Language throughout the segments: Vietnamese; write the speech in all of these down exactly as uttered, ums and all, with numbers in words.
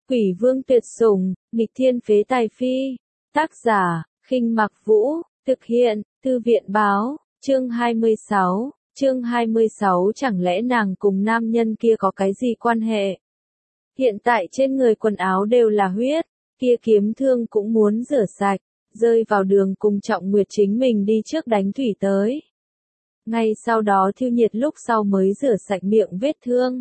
Quỷ vương tuyệt sủng, nghịch thiên phế tài phi. Tác giả, Khinh Mặc Vũ, thực hiện, Thư viện báo, chương hai mươi sáu, chương hai mươi sáu chẳng lẽ nàng cùng nam nhân kia có cái gì quan hệ? Hiện tại trên người quần áo đều là huyết, kia kiếm thương cũng muốn rửa sạch, rơi vào đường cùng Trọng Nguyệt chính mình đi trước đánh thủy tới. Ngay sau đó thiêu nhiệt lúc sau mới rửa sạch miệng vết thương.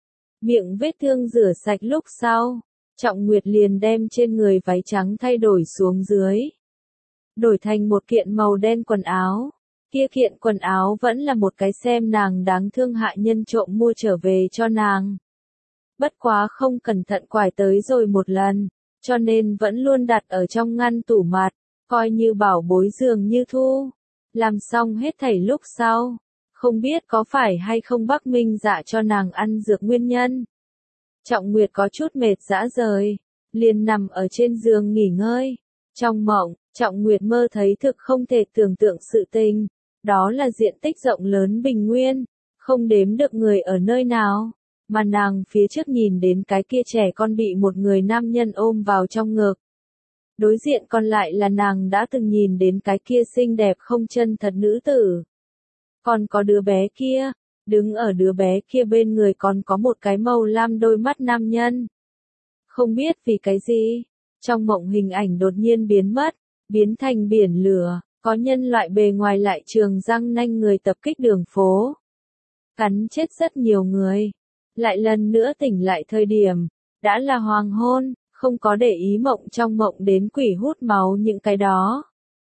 Miệng vết thương rửa sạch lúc sau, Trọng Nguyệt liền đem trên người váy trắng thay đổi xuống dưới. Đổi thành một kiện màu đen quần áo. Kia kiện quần áo vẫn là một cái xem nàng đáng thương hạ nhân trộm mua trở về cho nàng. Bất quá không cẩn thận quải tới rồi một lần, cho nên vẫn luôn đặt ở trong ngăn tủ mặt, coi như bảo bối dường như thu. Làm xong hết thảy lúc sau, không biết có phải hay không Bắc Minh dạ cho nàng ăn dược nguyên nhân. Trọng Nguyệt có chút mệt rã rời, liền nằm ở trên giường nghỉ ngơi. Trong mộng, Trọng Nguyệt mơ thấy thực không thể tưởng tượng sự tình, đó là diện tích rộng lớn bình nguyên, không đếm được người ở nơi nào, mà nàng phía trước nhìn đến cái kia trẻ con bị một người nam nhân ôm vào trong ngực. Đối diện còn lại là nàng đã từng nhìn đến cái kia xinh đẹp không chân thật nữ tử. Còn có đứa bé kia, đứng ở đứa bé kia bên người còn có một cái màu lam đôi mắt nam nhân. Không biết vì cái gì, trong mộng hình ảnh đột nhiên biến mất, biến thành biển lửa, có nhân loại bề ngoài lại trường răng nanh người tập kích đường phố. Cắn chết rất nhiều người. Lại lần nữa tỉnh lại thời điểm, đã là hoàng hôn, không có để ý mộng trong mộng đến quỷ hút máu những cái đó.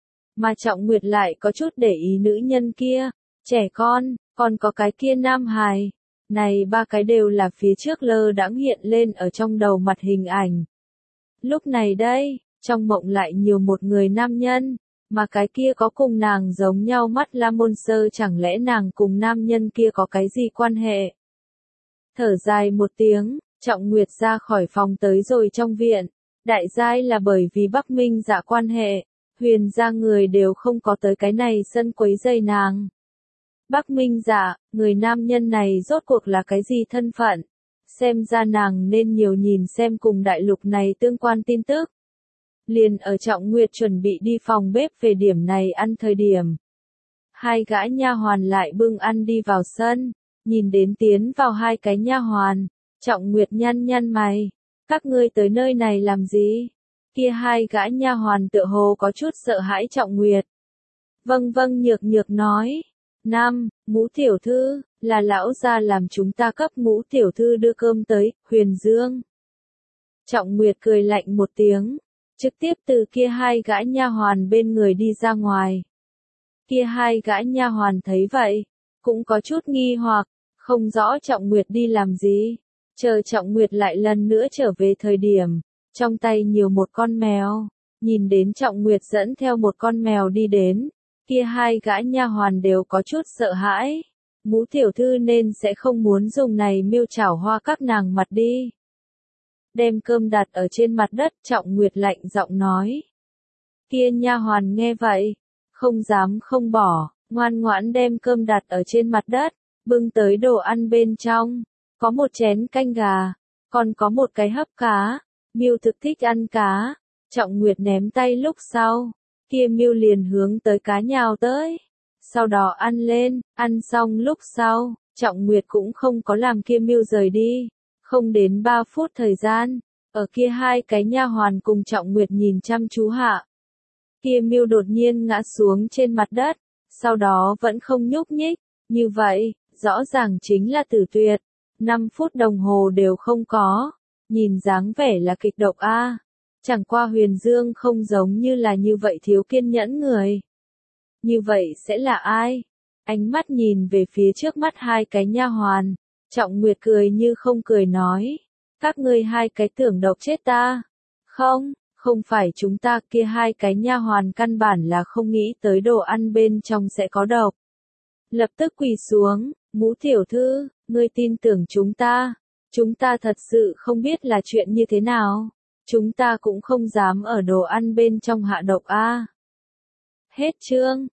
Mà Trọng Nguyệt lại có chút để ý nữ nhân kia, trẻ con, còn có cái kia nam hài. Này ba cái đều là phía trước lơ đãng hiện lên ở trong đầu mặt hình ảnh. Lúc này đây, trong mộng lại nhiều một người nam nhân, mà cái kia có cùng nàng giống nhau mắt La Môn Sơ, chẳng lẽ nàng cùng nam nhân kia có cái gì quan hệ? Thở dài một tiếng, Trọng Nguyệt ra khỏi phòng tới rồi trong viện. Đại giai là bởi vì Bắc Minh dạ quan hệ, Huyền gia người đều không có tới cái này sân quấy rầy nàng. Bắc Minh dạ, người nam nhân này rốt cuộc là cái gì thân phận? Xem ra nàng nên nhiều nhìn xem cùng đại lục này tương quan tin tức. Liền ở Trọng Nguyệt chuẩn bị đi phòng bếp về điểm này ăn thời điểm. Hai gã nha hoàn lại bưng ăn đi vào sân, nhìn đến tiến vào hai cái nha hoàn, Trọng Nguyệt nhăn nhăn mày, các ngươi tới nơi này làm gì? Kia hai gã nha hoàn tựa hồ có chút sợ hãi Trọng Nguyệt. Vâng vâng nhược nhược nói, Nam, Ngũ tiểu thư, là lão gia làm chúng ta cấp Ngũ tiểu thư đưa cơm tới, Huyền Dương. Trọng Nguyệt cười lạnh một tiếng, trực tiếp từ kia hai gã nha hoàn bên người đi ra ngoài. Kia hai gã nha hoàn thấy vậy, cũng có chút nghi hoặc, không rõ Trọng Nguyệt đi làm gì. Chờ Trọng Nguyệt lại lần nữa trở về thời điểm, trong tay nhiều một con mèo, nhìn đến Trọng Nguyệt dẫn theo một con mèo đi đến, kia hai gã nha hoàn đều có chút sợ hãi. Ngũ tiểu thư nên sẽ không muốn dùng này miêu chảo hoa các nàng mặt đi. Đem cơm đặt ở trên mặt đất, Trọng Nguyệt lạnh giọng nói. Kia nha hoàn nghe vậy, không dám không bỏ, ngoan ngoãn đem cơm đặt ở trên mặt đất, bưng tới đồ ăn bên trong, có một chén canh gà, còn có một cái hấp cá. Miêu thực thích ăn cá. Trọng Nguyệt ném tay lúc sau, kia miêu liền hướng tới cá nhào tới, sau đó ăn lên. Ăn xong lúc sau, Trọng Nguyệt cũng không có làm kia miêu rời đi. Không đến ba phút thời gian, ở kia hai cái nha hoàn cùng Trọng Nguyệt nhìn chăm chú hạ, kia miêu đột nhiên ngã xuống trên mặt đất, sau đó vẫn không nhúc nhích. Như vậy, rõ ràng chính là tử tuyệt. Năm phút đồng hồ đều không có, nhìn dáng vẻ là kịch độc a. Chẳng qua Huyền Dương không giống như là như vậy thiếu kiên nhẫn người. Như vậy sẽ là ai? Ánh mắt nhìn về phía trước mắt hai cái nha hoàn, Trọng Nguyệt cười như không cười nói, các ngươi hai cái tưởng độc chết ta. Không, không phải chúng ta, kia hai cái nha hoàn căn bản là không nghĩ tới đồ ăn bên trong sẽ có độc. Lập tức quỳ xuống, Ngũ tiểu thư, ngươi tin tưởng chúng ta, chúng ta thật sự không biết là chuyện như thế nào, chúng ta cũng không dám ở đồ ăn bên trong hạ độc a. Hết chương.